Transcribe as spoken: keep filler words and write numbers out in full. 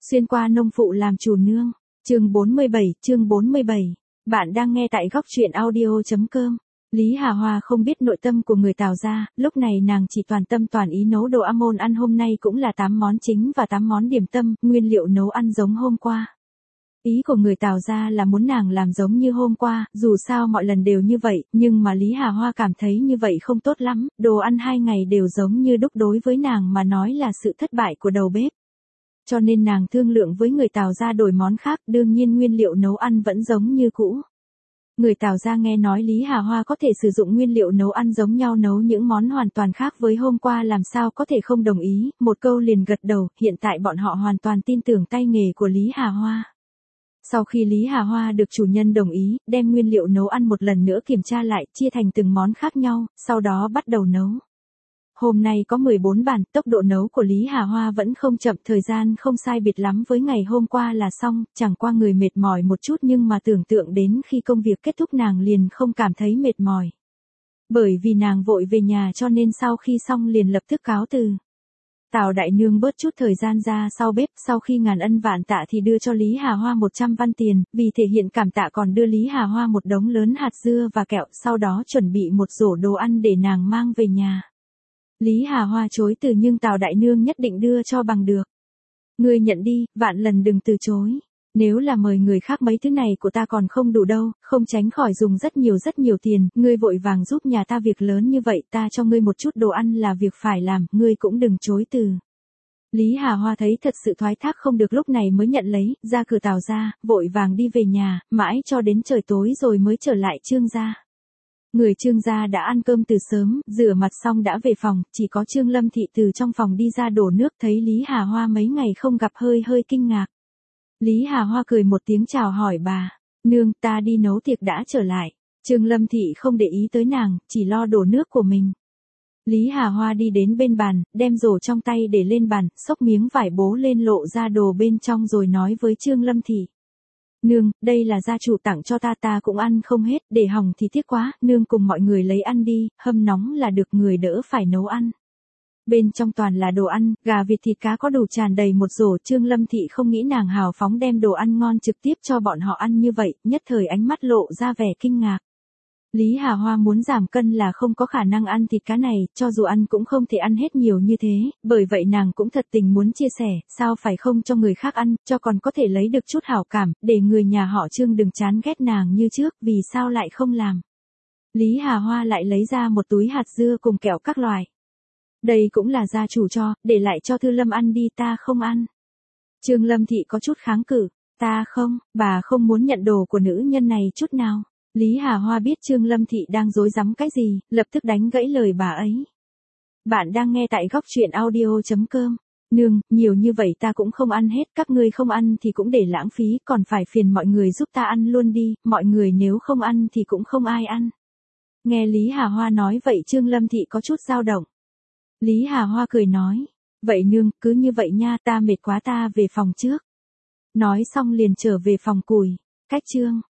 Xuyên qua nông phụ làm chủ nương. Chương bốn mươi bảy, chương bốn mươi bảy. Bạn đang nghe tại góc truyện audio.com. Lý Hà Hoa không biết nội tâm của người Tào gia, lúc này nàng chỉ toàn tâm toàn ý nấu đồ a môn ăn hôm nay cũng là tám món chính và tám món điểm tâm, nguyên liệu nấu ăn giống hôm qua. Ý của người Tào gia là muốn nàng làm giống như hôm qua, dù sao mọi lần đều như vậy, nhưng mà Lý Hà Hoa cảm thấy như vậy không tốt lắm, đồ ăn hai ngày đều giống như đúc đối với nàng mà nói là sự thất bại của đầu bếp. Cho nên nàng thương lượng với người Tào gia đổi món khác, đương nhiên nguyên liệu nấu ăn vẫn giống như cũ. Người Tào gia nghe nói Lý Hà Hoa có thể sử dụng nguyên liệu nấu ăn giống nhau nấu những món hoàn toàn khác với hôm qua làm sao có thể không đồng ý, một câu liền gật đầu, hiện tại bọn họ hoàn toàn tin tưởng tay nghề của Lý Hà Hoa. Sau khi Lý Hà Hoa được chủ nhân đồng ý, đem nguyên liệu nấu ăn một lần nữa kiểm tra lại, chia thành từng món khác nhau, sau đó bắt đầu nấu. Hôm nay có mười bốn bàn, tốc độ nấu của Lý Hà Hoa vẫn không chậm, thời gian không sai biệt lắm với ngày hôm qua là xong, chẳng qua người mệt mỏi một chút nhưng mà tưởng tượng đến khi công việc kết thúc nàng liền không cảm thấy mệt mỏi. Bởi vì nàng vội về nhà cho nên sau khi xong liền lập tức cáo từ. Tào đại nương bớt chút thời gian ra sau bếp, sau khi ngàn ân vạn tạ thì đưa cho Lý Hà Hoa một trăm văn tiền, vì thể hiện cảm tạ còn đưa Lý Hà Hoa một đống lớn hạt dưa và kẹo, sau đó chuẩn bị một rổ đồ ăn để nàng mang về nhà. Lý Hà Hoa chối từ nhưng Tào đại nương nhất định đưa cho bằng được. Ngươi nhận đi, vạn lần đừng từ chối. Nếu là mời người khác mấy thứ này của ta còn không đủ đâu, không tránh khỏi dùng rất nhiều rất nhiều tiền, ngươi vội vàng giúp nhà ta việc lớn như vậy, ta cho ngươi một chút đồ ăn là việc phải làm, ngươi cũng đừng chối từ. Lý Hà Hoa thấy thật sự thoái thác không được lúc này mới nhận lấy, ra cửa Tào gia, vội vàng đi về nhà, mãi cho đến trời tối rồi mới trở lại Trương gia. Người Trương gia đã ăn cơm từ sớm, rửa mặt xong đã về phòng, chỉ có Trương Lâm Thị từ trong phòng đi ra đổ nước thấy Lý Hà Hoa mấy ngày không gặp hơi hơi kinh ngạc. Lý Hà Hoa cười một tiếng chào hỏi bà, nương ta đi nấu tiệc đã trở lại. Trương Lâm Thị không để ý tới nàng, chỉ lo đổ nước của mình. Lý Hà Hoa đi đến bên bàn, đem rổ trong tay để lên bàn, xốc miếng vải bố lên lộ ra đồ bên trong rồi nói với Trương Lâm Thị. Nương, đây là gia chủ tặng cho ta ta cũng ăn không hết, để hỏng thì tiếc quá, nương cùng mọi người lấy ăn đi, hâm nóng là được người đỡ phải nấu ăn. Bên trong toàn là đồ ăn, gà vịt thịt cá có đủ tràn đầy một rổ, Trương Lâm Thị không nghĩ nàng hào phóng đem đồ ăn ngon trực tiếp cho bọn họ ăn như vậy, nhất thời ánh mắt lộ ra vẻ kinh ngạc. Lý Hà Hoa muốn giảm cân là không có khả năng ăn thịt cá này, cho dù ăn cũng không thể ăn hết nhiều như thế, bởi vậy nàng cũng thật tình muốn chia sẻ, sao phải không cho người khác ăn, cho còn có thể lấy được chút hảo cảm, để người nhà họ Trương đừng chán ghét nàng như trước, vì sao lại không làm. Lý Hà Hoa lại lấy ra một túi hạt dưa cùng kẹo các loại. Đây cũng là gia chủ cho, để lại cho Thư Lâm ăn đi, ta không ăn. Trương Lâm Thị có chút kháng cự, ta không, bà không muốn nhận đồ của nữ nhân này chút nào. Lý Hà Hoa biết Trương Lâm Thị đang dối rắm cái gì, lập tức đánh gãy lời bà ấy. Bạn đang nghe tại góc truyện audio.com. Nương, nhiều như vậy ta cũng không ăn hết, các ngươi không ăn thì cũng để lãng phí, còn phải phiền mọi người giúp ta ăn luôn đi, mọi người nếu không ăn thì cũng không ai ăn. Nghe Lý Hà Hoa nói vậy Trương Lâm Thị có chút dao động. Lý Hà Hoa cười nói, vậy nương, cứ như vậy nha, ta mệt quá ta về phòng trước. Nói xong liền trở về phòng củi, cách Trương